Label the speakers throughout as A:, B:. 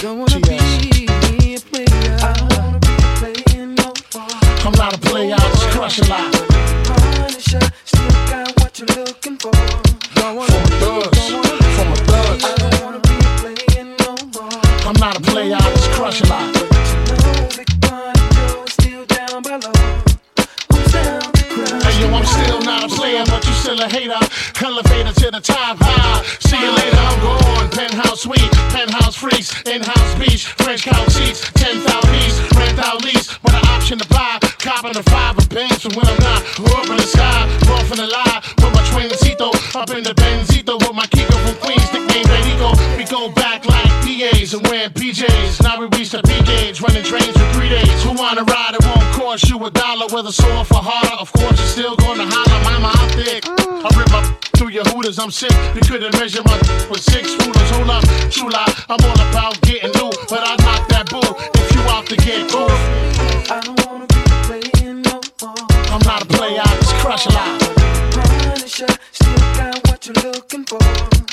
A: Don't wanna be a player. I don't wanna be playing no more.
B: I'm not a player, I just crush a lot.
A: Punisher, still got what you're looking for. Don't wanna
B: From a thug, from a thug.
A: I don't wanna be playing no more.
B: I'm not a player, I just crush a lot.
A: But you know Big Pun Joe is still down below. Who's down to cry?
B: Hey yo, I'm still not a player, but you still a hater. Elevator to the top high. See you later, I'm gone. Penthouse suite, penthouse freaks, in-house beach, French couch seats, 10,000 east, rent out lease, with an option to buy. Copping the 5 of bands from when I'm not. Up in the sky, off in the lie, with my twincito, up in the Benzito, with my Kiko from Queens, nickname Benito. We go back like PAs and wearing PJs. Now we reach the P gauge, running trains for 3 days. Who wanna ride? It won't cost you $1. Whether sore for harder, of course you're still gonna holler. Mama, I'm thick. I rip my through your hooters, I'm sick. You couldn't measure my with 6 rulers. Hold up, true lie, I'm all about getting loot, but I knock that bull if you out to get cool.
A: I don't wanna be playing no more.
B: I'm not a player, I just crush a lot.
A: Punisher, still got what you're looking for.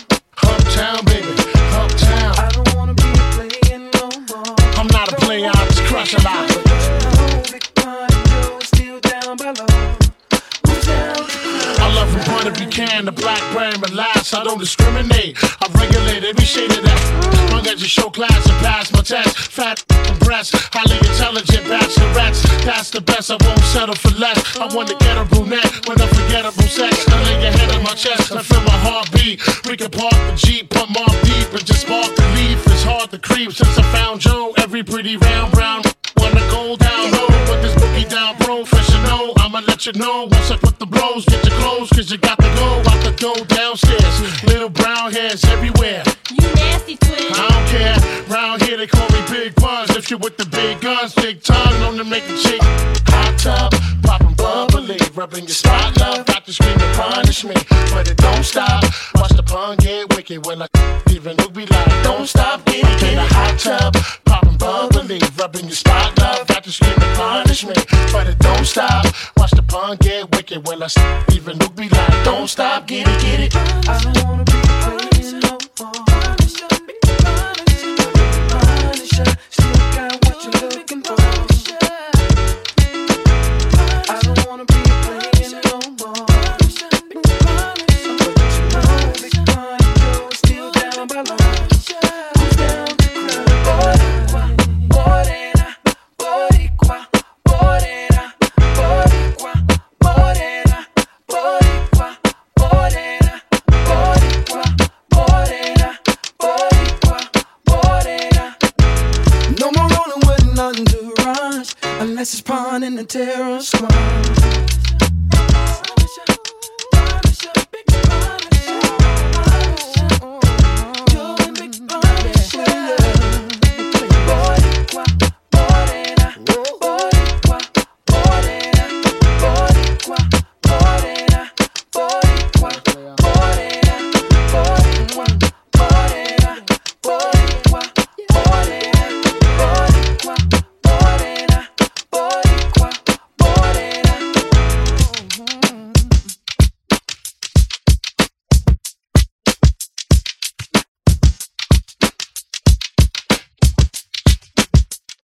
B: Uptown, baby, uptown.
A: I don't wanna be playing no more.
B: I'm not a player, I just crush a lot.
A: But you know Big Pun Joe is still down below. Who's down to cry?
B: I love from Puerto Buchanan to Blackburn, but last I don't discriminate. I regulate every shade of that. Long as you show class and pass my test. Fat and breasts, highly intelligent bachelorettes. That's the best, I won't settle for less. I want to get a brunette with unforgettable sex. I lay your head on my chest, I feel my heartbeat. We can park the Jeep, pump off deep, and just spark the leaf. It's hard to creep since I found Joe. Every pretty round brown wanna go down low. Put this boogie down professional. I'ma let you know once I put the blows. Get your clothes, cause you got to go out the door downstairs. Little brown hairs everywhere.
C: You nasty twin.
B: I don't care. Round here they call me Big Buns. If you with the big guns, big tongue, known to make a chick. Hot tub, poppin' bubbly, rubbing your spot, love. Got to scream and punish me, but it don't stop. Watch the pun get wicked when I even look be like, don't stop, get it. In a hot tub, poppin' bubbly, rubbing your spot, love. Got to scream and punish me, but it don't stop. Watch the pun get wicked when I even look be like, don't stop, get it, get it.
A: I don't wanna be playing no more. Punisher, still got what you're looking for. I don't wanna be playing no more. But you know Big Pun Joe is still down below. Who's down to cry? Morena, Boricua, Morena, Boricua, Morena, Boricua, Morena, Boricua, Morena, Boricua, Morena. No more rolling with nothing to rush, unless it's pawn in the terror squad.